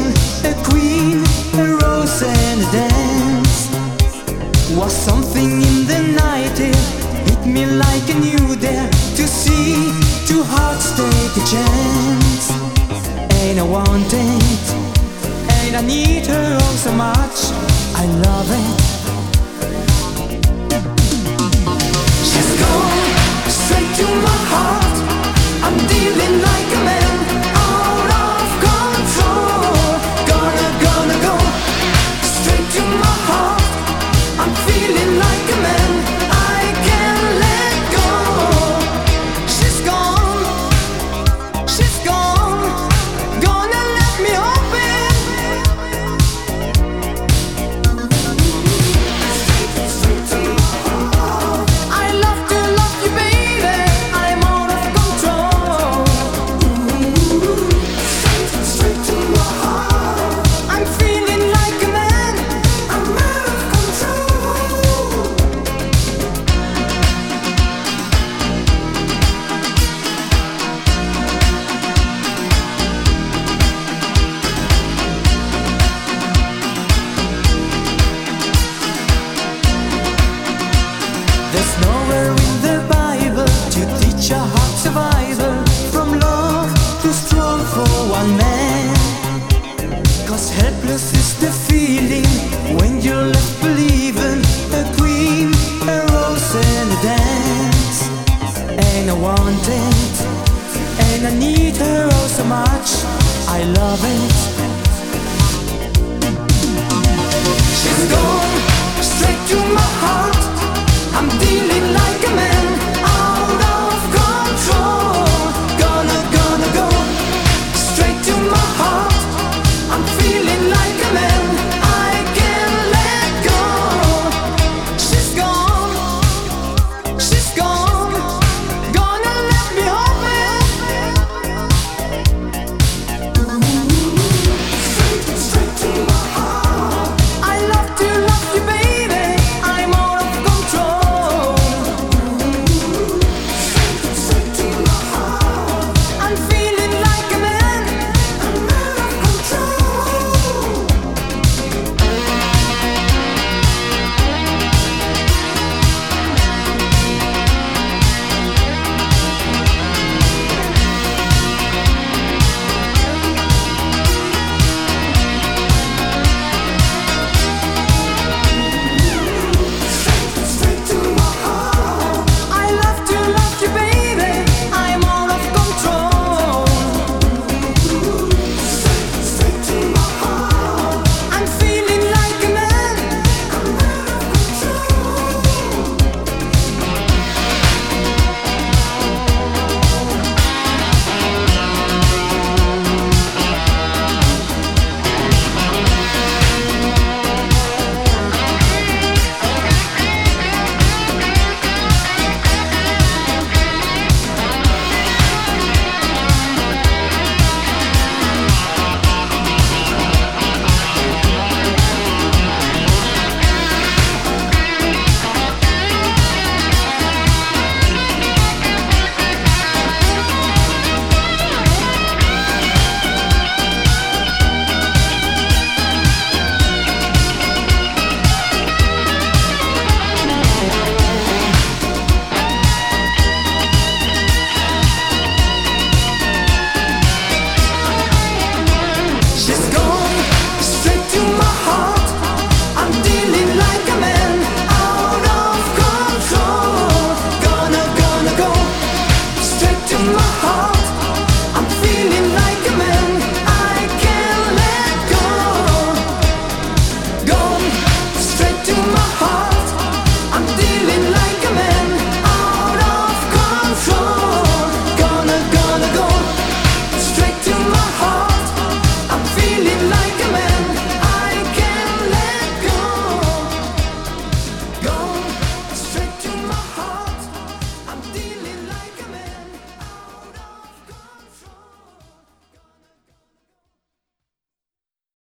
believen, a queen, a rose and a dance. Was something in the night, it hit me like a new dare. To see two hearts take a chance. And I want it, and I need her oh so much. I love it. She's gone straight to my heart. I'm dealing like a man, out of control. Gonna go straight to my heart. I'm feeling like a man, I can't let go. She's gone, gonna let me open. Straight to my heart. I love you baby, I'm out of control. Straight to my heart. I'm feeling like a man, I'm out of control. There's nowhere in the Bible to teach a heart survivor from love too strong for one man. 'Cause helpless is the feeling when you're left believing, a queen, a rose and a dance. And I want it, and I need her oh so much. I love it. She's gone straight to my heart.